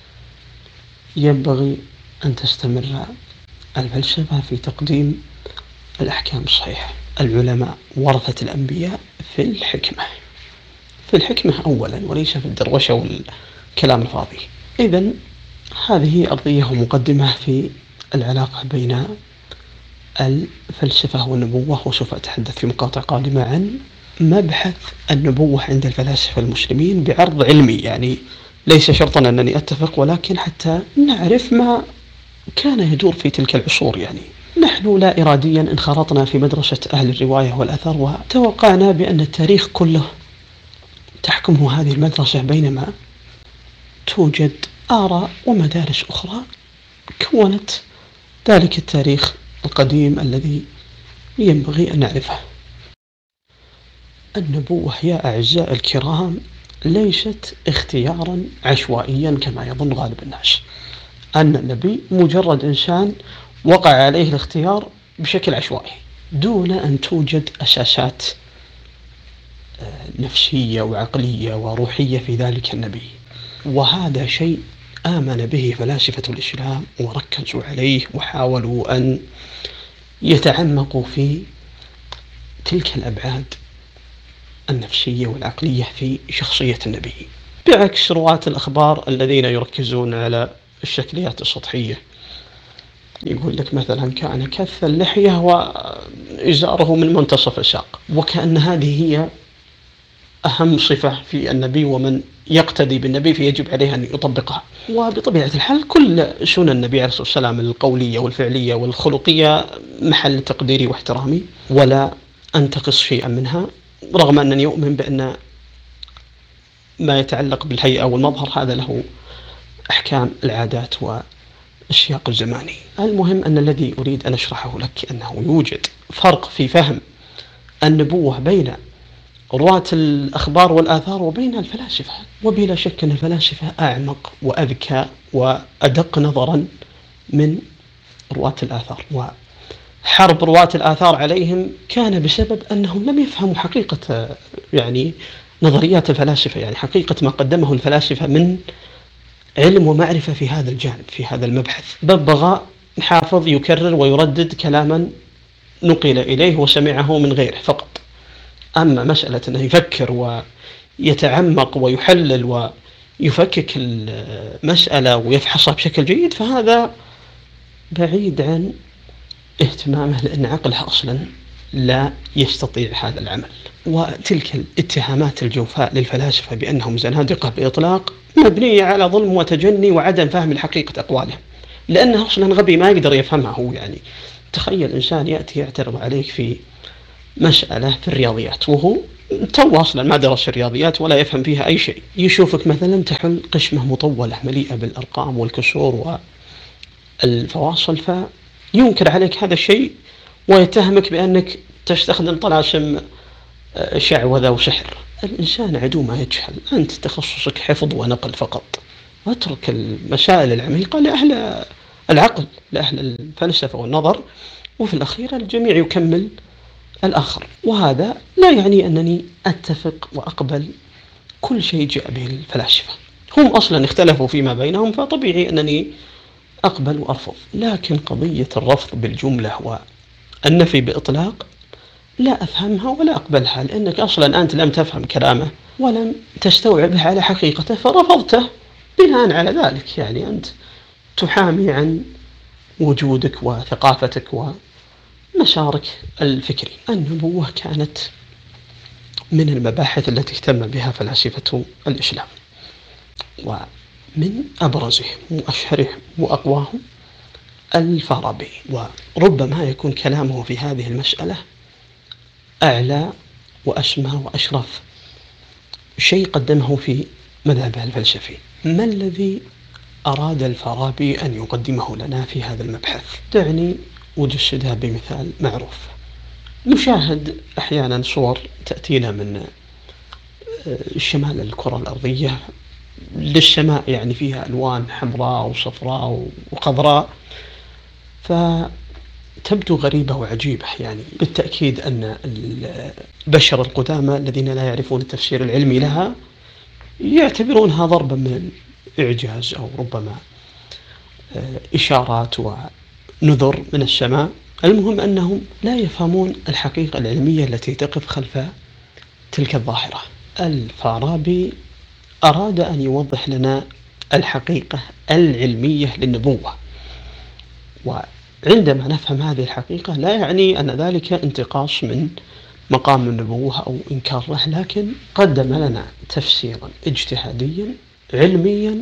ينبغي أن تستمر الفلسفة في تقديم الأحكام الصحيحة. العلماء ورثة الأنبياء في الحكمة أولا، وليس في الدروشة والكلام الفاضي. إذن هذه أرضية ومقدمة في العلاقة بين الفلسفة والنبوة، وسوف أتحدث في مقاطع قادمة عن مبحث النبوة عند الفلاسفة المسلمين بعرض علمي. يعني ليس شرطا أنني أتفق، ولكن حتى نعرف ما كان يدور في تلك العصور. يعني نحن لا إراديا انخرطنا في مدرسة أهل الرواية والأثر، وتوقعنا بأن التاريخ كله تحكمه هذه المدرسة، بينما توجد آراء ومدارس أخرى كونت ذلك التاريخ القديم الذي ينبغي أن نعرفه. النبوة يا أعزائي الكرام ليست اختيارا عشوائيا كما يظن غالب الناس، أن النبي مجرد إنسان وقع عليه الاختيار بشكل عشوائي دون أن توجد أساسات نفسية وعقلية وروحية في ذلك النبي. وهذا شيء آمن به فلاسفة الإسلام وركزوا عليه وحاولوا أن يتعمقوا في تلك الأبعاد النفسية والعقلية في شخصية النبي، بعكس رواة الأخبار الذين يركزون على الشكليات السطحية. يقول لك مثلا كان كث اللحية وإزاره من منتصف الساق، وكأن هذه هي أهم صفة في النبي، ومن يقتدي بالنبي فيجب عليه أن يطبقها. وبطبيعة الحال كل سنن النبي عليه الصلاة والسلام القولية والفعلية والخلقية محل تقديري واحترامي، ولا أنتقص شيئا منها، رغم أنني أؤمن بأن ما يتعلق بالهيئة والمظهر هذا له أحكام العادات والسياق الزماني. المهم أن الذي أريد أن أشرحه لك أنه يوجد فرق في فهم النبوة بين رواة الأخبار والآثار وبين الفلاسفة، وبلا شك أن الفلاسفة أعمق وأذكى وأدق نظرا من رواة الآثار. وحرب رواة الآثار عليهم كان بسبب أنهم لم يفهموا حقيقة يعني نظريات الفلاسفة، يعني حقيقة ما قدمه الفلاسفة من علم ومعرفة في هذا الجانب، في هذا المبحث. ببغاء حافظ يكرر ويردد كلاما نقل إليه وسمعه من غيره فقط. أما مسألة أنه يفكر ويتعمق ويحلل ويفكك المسألة ويفحصها بشكل جيد، فهذا بعيد عن اهتمامه، لأن عقله أصلا لا يستطيع هذا العمل. وتلك الاتهامات الجوفاء للفلاسفة بأنهم زنادقة بإطلاق مبنية على ظلم وتجني وعدم فهم الحقيقة أقوالهم، لأنه أصلا غبي ما يقدر يفهمها هو. يعني تخيل إنسان يأتي يعترض عليك في مسألة في الرياضيات وهو تو أصلا ما درس الرياضيات ولا يفهم فيها أي شيء، يشوفك مثلا تحل قشمة مطولة مليئة بالأرقام والكسور والفواصل، فينكر عليك هذا الشيء ويتهمك بأنك تستخدم طلاسم شعوذة وسحر. الإنسان عدو ما يجهل، أنت تخصصك حفظ ونقل فقط، واترك المسائل العميقة لأهل العقل، لأهل الفلسفة والنظر، وفي الأخير الجميع يكمل الآخر. وهذا لا يعني أنني أتفق وأقبل كل شيء جاء به الفلاسفة، هم أصلا اختلفوا فيما بينهم، فطبيعي أنني أقبل وأرفض. لكن قضية الرفض بالجملة والنفي بإطلاق لا أفهمها ولا أقبلها، لأنك أصلا أنت لم تفهم كلامه ولم تستوعبه على حقيقته فرفضته بناء على ذلك. يعني أنت تحامي عن وجودك وثقافتك ومسارك الفكري. النبوة كانت من المباحث التي اهتم بها فلاسفة الإسلام، ومن أبرزهم وأشهرهم وأقواهم الفارابي، وربما يكون كلامه في هذه المسألة أعلى وأسمى وأشرف شيء قدمه في مذهبه الفلسفي. ما الذي أراد الفارابي أن يقدمه لنا في هذا المبحث؟ دعني أجسدها بمثال معروف. نشاهد أحيانا صور تأتينا من شمال الكرة الأرضية للسماء، يعني فيها ألوان حمراء وصفراء وخضراء، فتبدو غريبة وعجيبة. يعني بالتأكيد أن البشر القدامى الذين لا يعرفون التفسير العلمي لها يعتبرونها ضربا من الإعجاز، أو ربما إشارات ونذر من السماء. المهم أنهم لا يفهمون الحقيقة العلمية التي تقف خلف تلك الظاهرة. الفارابي أراد أن يوضح لنا الحقيقة العلمية للنبوة، وعندما نفهم هذه الحقيقة لا يعني أن ذلك انتقاص من مقام النبوة أو إنكار له، لكن قدم لنا تفسيرا اجتهاديا علميا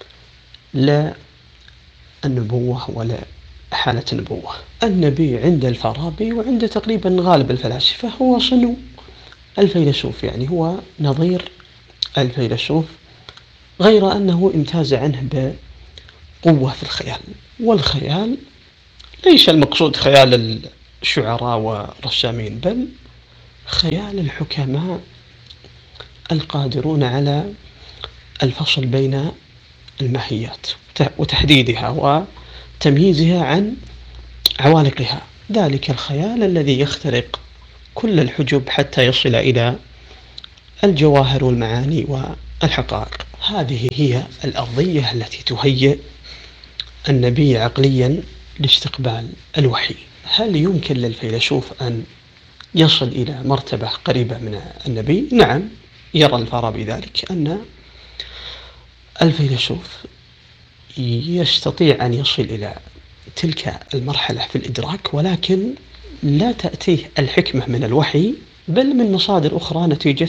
للنبوة ولا حالة النبوة. النبي عند الفارابي وعند تقريبا غالب الفلاسفة هو صنو الفيلسوف، يعني هو نظير الفيلسوف، غير أنه امتاز عنه بقوة في الخيال. والخيال ليس المقصود خيال الشعراء والرسامين، بل خيال الحكماء القادرون على الفصل بين الماهيات وتحديدها وتمييزها عن عوالقها، ذلك الخيال الذي يخترق كل الحجب حتى يصل إلى الجواهر والمعاني والحقائق. هذه هي الأرضية التي تهيئ النبي عقليا لاستقبال الوحي. هل يمكن للفيلسوف أن يصل إلى مرتبة قريبة من النبي؟ نعم، يرى الفارابي ذلك، أن الفيلسوف يستطيع أن يصل إلى تلك المرحلة في الإدراك، ولكن لا تأتيه الحكمة من الوحي بل من مصادر أخرى نتيجة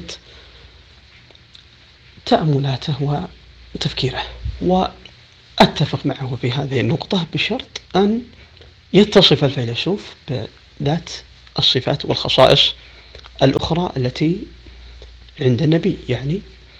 تأملاته وتفكيره. وأتفق معه في هذه النقطة بشرط أن يتصف الفيلسوف بذات الصفات والخصائص الأخرى التي عند النبي، يعني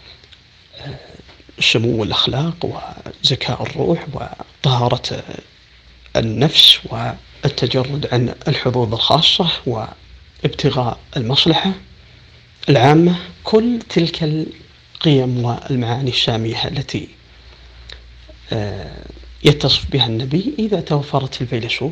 سمو الأخلاق وزكاء الروح وطهارة النفس والتجرد عن الحظوظ الخاصة وابتغاء المصلحة العامة. كل تلك القيم والمعاني السامية التي يتصف بها النبي إذا توفرت في الفيلسوف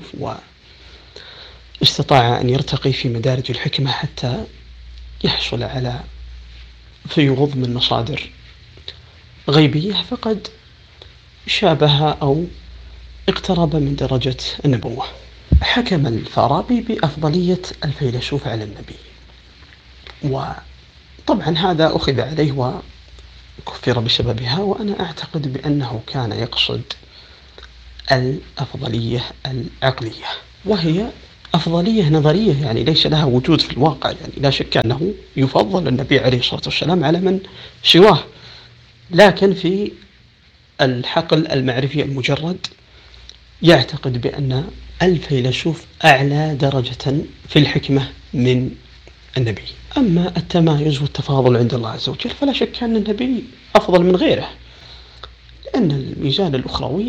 واستطاع أن يرتقي في مدارج الحكمة حتى يحصل على فيوض من مصادر غيبية، فقد شابه أو اقترب من درجة النبوة. حكم الفارابي بأفضلية الفيلسوف على النبي، وطبعا هذا أخذ عليه وكفر بسببها، وأنا أعتقد بأنه كان يقصد الأفضلية العقلية، وهي أفضلية نظرية، يعني ليس لها وجود في الواقع. يعني لا شك أنه يفضل النبي عليه الصلاة والسلام على من سواه، لكن في الحقل المعرفي المجرد يعتقد بأن الفيلسوف أعلى درجة في الحكمة من النبي. أما التمايز والتفاضل عند الله عز وجل فلا شك أن النبي أفضل من غيره، لأن الميزان الأخروي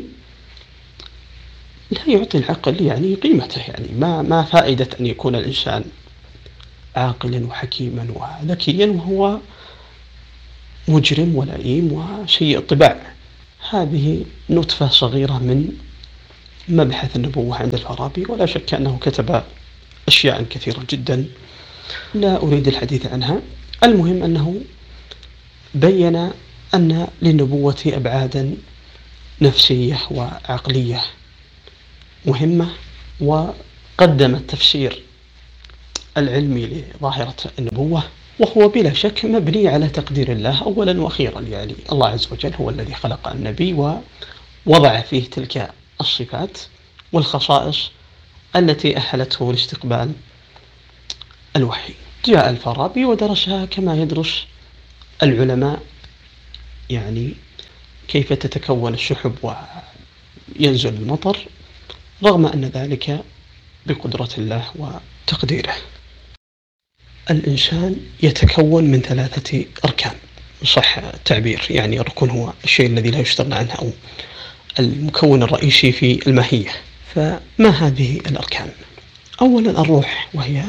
لا يعطي العقل يعني قيمته. يعني ما فائدة أن يكون الإنسان عاقلا وحكيما وذكيا وهو مجرم ولئيم وسيء الطباع؟ هذه نطفة صغيرة من مبحث النبوة عند الفارابي، ولا شك أنه كتب أشياء كثيرة جدا لا أريد الحديث عنها. المهم أنه بين أن للنبوة أبعادا نفسية وعقلية مهمة، وقدم التفسير العلمي لظاهرة النبوة، وهو بلا شك مبني على تقدير الله أولا وأخيرا. يعني الله عز وجل هو الذي خلق النبي ووضع فيه تلك الصفات والخصائص التي أهلته لاستقبال الوحي. جاء الفارابي ودرسها كما يدرس العلماء يعني كيف تتكون السحب وينزل المطر، رغم أن ذلك بقدرة الله وتقديره. الإنسان يتكون من 3 أركان صح التعبير، يعني الركن هو الشيء الذي لا يستغنى عنه أو المكون الرئيسي في الماهية. فما هذه الأركان؟ أولا الروح، وهي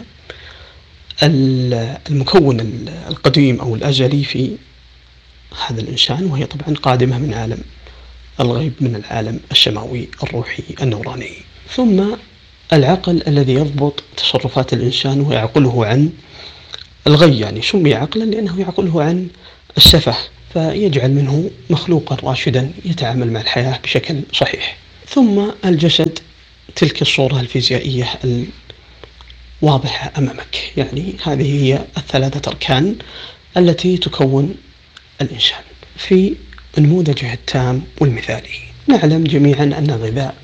المكون القديم أو الأزلي في هذا الإنسان، وهي طبعا قادمة من عالم الغيب، من العالم السماوي الروحي النوراني. ثم العقل الذي يضبط تصرفات الإنسان ويعقله عن الغي، يعني سمي عقلا لأنه يعقله عن السفه، فيجعل منه مخلوقا راشدا يتعامل مع الحياة بشكل صحيح. ثم الجسد، تلك الصورة الفيزيائية الواضحة أمامك. يعني هذه هي 3 أركان التي تكون الإنسان في نموذجه التام والمثالي. نعلم جميعا أن غذاء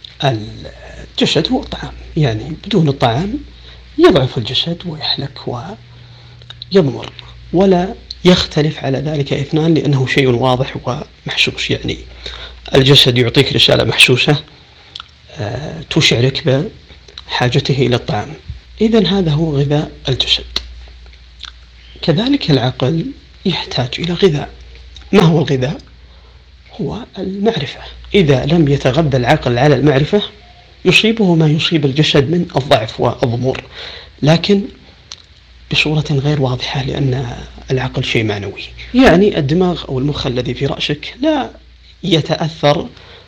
الجسد هو الطعام، يعني بدون الطعام يضعف الجسد ويحلك ويضمر، ولا يختلف على ذلك اثنان لأنه شيء واضح ومحسوس. يعني الجسد يعطيك رسالة محسوسة تشعرك بحاجته إلى الطعام، إذن هذا هو غذاء الجسد. كذلك العقل يحتاج إلى غذاء. ما هو الغذاء؟ هو المعرفة. إذا لم يتغذى العقل على المعرفة يصيبه ما يصيب الجسد من الضعف والضمور، لكن بصورة غير واضحة، لأن العقل شيء معنوي. يعني الدماغ أو المخ الذي في رأسك لا يتأثر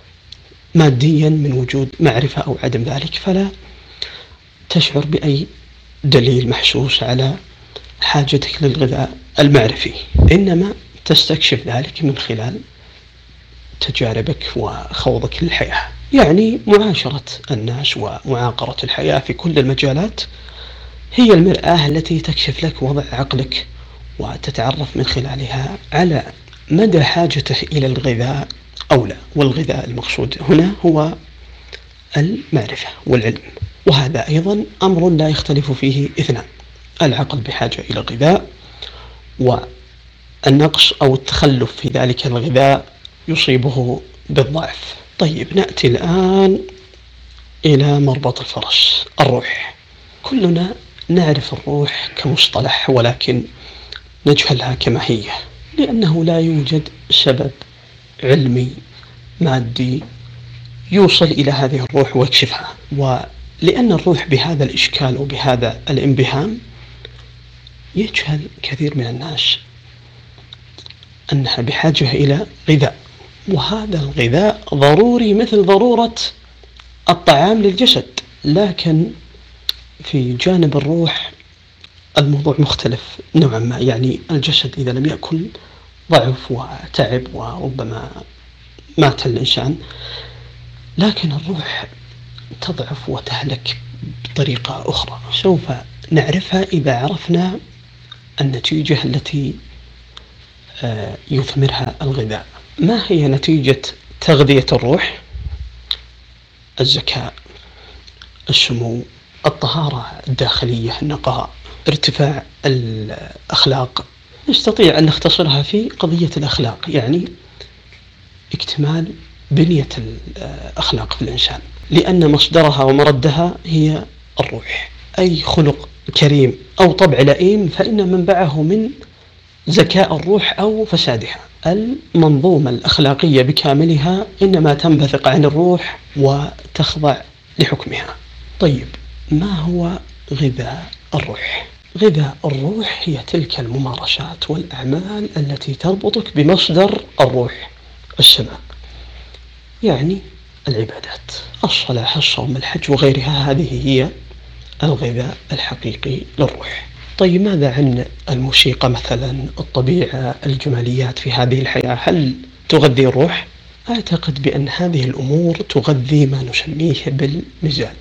ماديا من وجود معرفة أو عدم ذلك، فلا تشعر بأي دليل محسوس على حاجتك للغذاء المعرفي، إنما تستكشف ذلك من خلال تجاربك وخوضك للحياة. يعني معاشرة الناس ومعاقرة الحياة في كل المجالات هي المرآة التي تكشف لك وضع عقلك، وتتعرف من خلالها على مدى حاجته إلى الغذاء أو لا. والغذاء المقصود هنا هو المعرفة والعلم، وهذا أيضا أمر لا يختلف فيه اثنان. العقل بحاجة إلى الغذاء، والنقص أو التخلف في ذلك الغذاء يصيبه بالضعف. طيب، نأتي الآن إلى مربط الفرس، الروح. كلنا نعرف الروح كمصطلح، ولكن نجهلها كما هي، لأنه لا يوجد سبب علمي مادي يوصل إلى هذه الروح ويكشفها. ولأن الروح بهذا الإشكال وبهذا الانبهام يجهل كثير من الناس أنها بحاجة إلى غذاء، وهذا الغذاء ضروري مثل ضرورة الطعام للجسد. لكن في جانب الروح الموضوع مختلف نوعا ما. يعني الجسد إذا لم يأكل ضعف وتعب وربما مات الإنسان، لكن الروح تضعف وتهلك بطريقة أخرى سوف نعرفها إذا عرفنا النتيجة التي يثمرها الغذاء. ما هي نتيجة تغذية الروح؟ الذكاء، السمو، الطهارة الداخلية، النقاء، ارتفاع الأخلاق، نستطيع أن نختصرها في قضية الأخلاق، يعني اكتمال بنية الأخلاق في الإنسان، لأن مصدرها ومردها هي الروح. أي خلق كريم أو طبع لئيم فإن منبعه من زكاء الروح أو فسادها. المنظومة الأخلاقية بكاملها إنما تنبثق عن الروح وتخضع لحكمها. طيب، ما هو غذاء الروح؟ غذاء الروح هي تلك الممارسات والأعمال التي تربطك بمصدر الروح، السماء، يعني العبادات، الصلاة، الصوم، الحج وغيرها. هذه هي الغذاء الحقيقي للروح. طيب، ماذا عن الموسيقى مثلا، الطبيعة، الجماليات في هذه الحياة، هل تغذي الروح؟ أعتقد بأن هذه الأمور تغذي ما نسميه بالمزاج.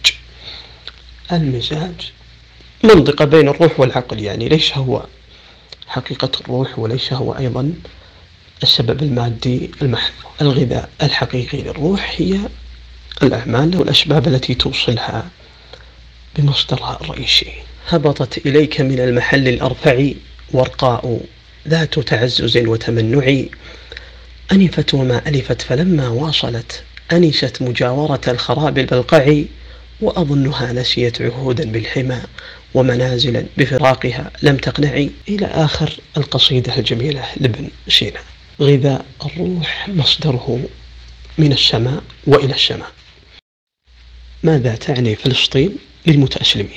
المزاج منطقة بين الروح والعقل، يعني ليس هو حقيقة الروح وليس هو أيضا السبب المادي المحض. الغذاء الحقيقي للروح هي الأعمال والأسباب التي توصلها بمصدرها الرئيسي. هبطت إليك من المحل الأرفع ورقاء ذات تعزز وتمنع، أنفت وما ألفت فلما واصلت أنست مجاورة الخراب البلقع، وأظنها نسيت عهودا بالحمى ومنازلا بفراقها لم تقنعي، إلى آخر القصيدة الجميلة لابن سينا. غذاء الروح مصدره من السماء وإلى السماء. ماذا تعني فلسطين للمتأسلمين؟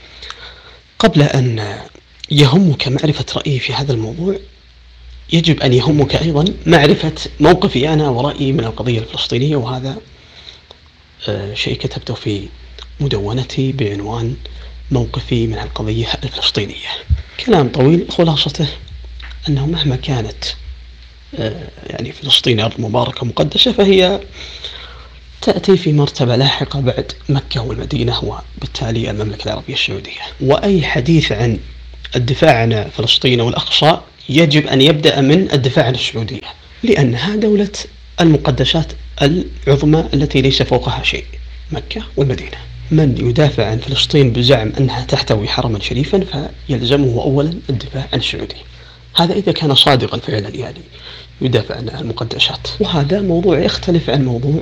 قبل أن يهمك معرفة رأيي في هذا الموضوع، يجب أن يهمك أيضا معرفة موقفي أنا ورأيي من القضية الفلسطينية، وهذا شيء كتبته في مدونتي بعنوان موقفي من القضية الفلسطينية. كلام طويل، خلاصته أنه مهما كانت يعني فلسطين أرض مباركة مقدسة، فهي تأتي في مرتبة لاحقة بعد مكة والمدينة وبالتالي المملكة العربية السعودية. وأي حديث عن الدفاع عن فلسطين والأقصى يجب أن يبدأ من الدفاع عن السعودية، لأنها دولة المقدسات العظمى التي ليس فوقها شيء، مكة والمدينة. من يدافع عن فلسطين بزعم أنها تحتوي حرما شريفا فيلزمه أولا الدفاع عن السعودية، هذا إذا كان صادقا فعلا، يعني يدافع عن المقدسات. وهذا موضوع يختلف عن موضوع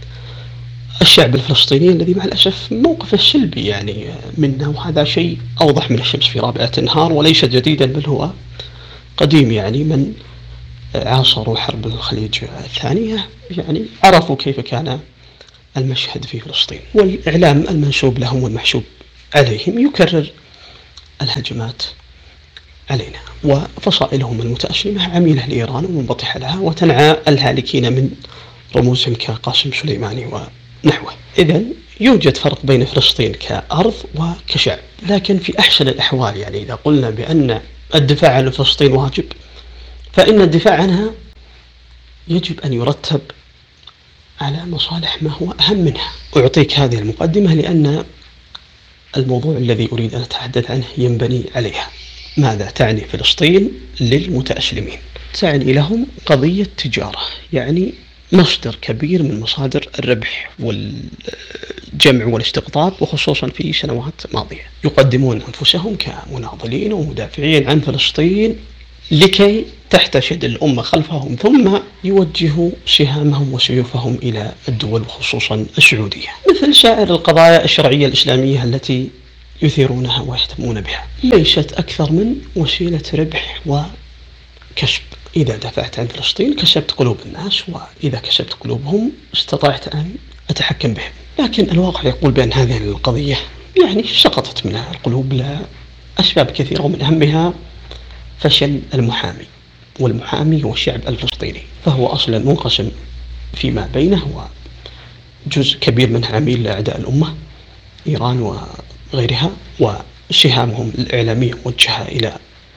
الشعب الفلسطيني الذي مع الأسف موقفه السلبي يعني منه، وهذا شيء أوضح من الشمس في رابعة النهار وليس جديدا بل هو قديم. يعني من عاصروا حرب الخليج الثانية يعني عرفوا كيف كان المشهد في فلسطين، والإعلام المنسوب لهم والمحسوب عليهم يكرر الهجمات علينا، وفصائلهم المتأسلمة عميلة لإيران ومنبطحة لها وتنعى الهالكين من رموزهم كقاسم سليماني ونحوه. إذن يوجد فرق بين فلسطين كأرض وكشعب، لكن في أحسن الأحوال يعني إذا قلنا بأن الدفاع عن فلسطين واجب، فإن الدفاع عنها يجب أن يرتب على مصالح ما هو أهم منها. أعطيك هذه المقدمة لأن الموضوع الذي أريد أن أتحدث عنه ينبني عليها. ماذا تعني فلسطين للمتأسلمين؟ تعني لهم قضية تجارة، يعني مصدر كبير من مصادر الربح والجمع والاستقطاب، وخصوصا في سنوات ماضية يقدمون أنفسهم كمناضلين ومدافعين عن فلسطين لكي تحتشد الأمة خلفهم، ثم يوجهوا سهامهم وسيوفهم إلى الدول وخصوصا السعودية، مثل سائر القضايا الشرعية الإسلامية التي يثيرونها ويهتمون بها. ليست أكثر من وسيلة ربح وكسب. إذا دفعت عن فلسطين كسبت قلوب الناس، وإذا كسبت قلوبهم استطعت أن أتحكم بهم. لكن الواقع يقول بأن هذه القضية يعني سقطت منها القلوب لأسباب كثيرة، ومن أهمها فشل المحامي، والمحامي هو الشعب الفلسطيني، فهو أصلا منقسم فيما بينه، وجزء كبير منه عميل لأعداء الأمة إيران وغيرها، وسهامهم الإعلامية موجهة إلى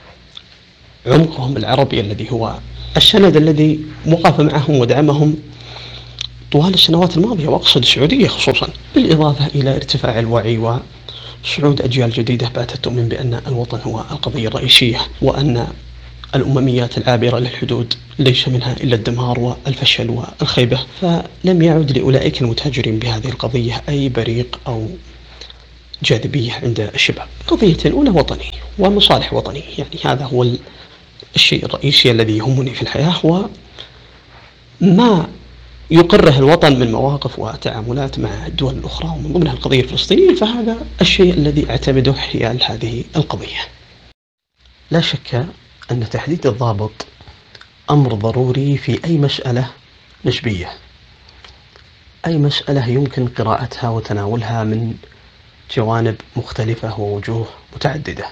عمقهم العربي الذي هو السند الذي وقف معهم ودعمهم طوال السنوات الماضية، وأقصد السعودية خصوصا، بالإضافة إلى ارتفاع الوعي وصعود أجيال جديدة باتت تؤمن بأن الوطن هو القضية الرئيسية، وأن الأمميات العابرة للحدود ليس منها إلا الدمار والفشل والخيبة. فلم يعد لأولئك المتاجرين بهذه القضية أي بريق أو جاذبية عند الشباب. القضية الأولى وطني ومصالح وطني، يعني هذا هو الشيء الرئيسي الذي يهمني في الحياة، وما يقره الوطن من مواقف وتعاملات مع الدول الأخرى ومن ضمنها القضية الفلسطينية، فهذا الشيء الذي أعتمده حيال هذه القضية. لا شك أن تحديد الضابط أمر ضروري في أي مسألة نسبية، أي مسألة يمكن قراءتها وتناولها من جوانب مختلفة ووجوه متعددة.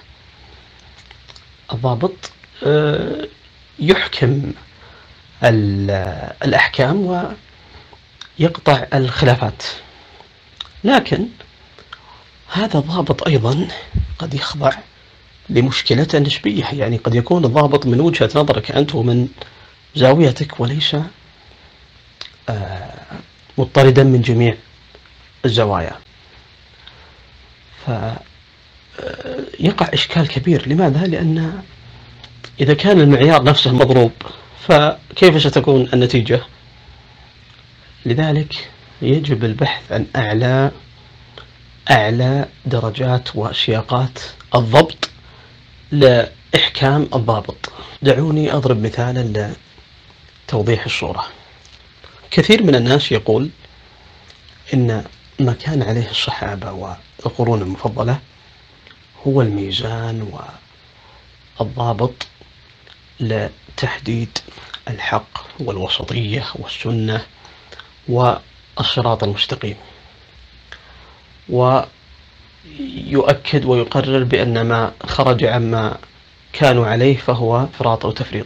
الضابط يحكم الأحكام ويقطع الخلافات، لكن هذا الضابط أيضا قد يخضع لمشكلة نسبية، يعني قد يكون الضابط من وجهة نظرك أنت ومن زاويتك وليس مضطردا من جميع الزوايا، فيقع إشكال كبير. لماذا؟ لأن إذا كان المعيار نفسه مضروب فكيف ستكون النتيجة؟ لذلك يجب البحث عن أعلى درجات وسياقات الضبط لإحكام الضابط. دعوني أضرب مثالا لتوضيح الصورة. كثير من الناس يقول إن ما كان عليه الصحابة والقرون المفضلة هو الميزان والضابط لتحديد الحق والوسطية والسنة والصراط المستقيم، ويؤكد ويقرر بأن ما خرج عما كانوا عليه فهو إفراط أو تفريط.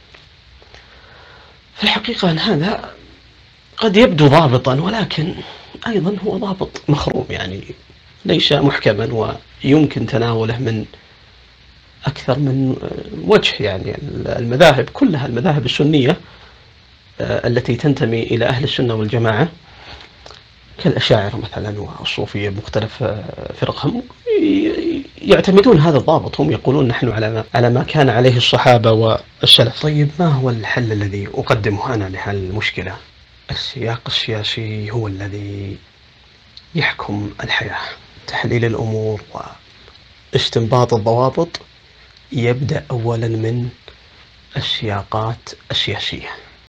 في الحقيقة أن هذا قد يبدو ضابطا، ولكن أيضا هو ضابط مخروم، يعني ليس محكما ويمكن تناوله من أكثر من وجه. يعني المذاهب كلها، المذاهب السنية التي تنتمي إلى أهل السنة والجماعة كالأشاعرة مثلا والصوفية مختلف فرقهم، يعتمدون هذا الضابط. هم يقولون نحن على ما كان عليه الصحابة والسلف. طيب ما هو الحل الذي أقدمه أنا لهذه المشكلة؟ السياق السياسي هو الذي يحكم الحياة. تحليل الأمور واستنباط الضوابط يبدأ أولا من السياقات السياسية.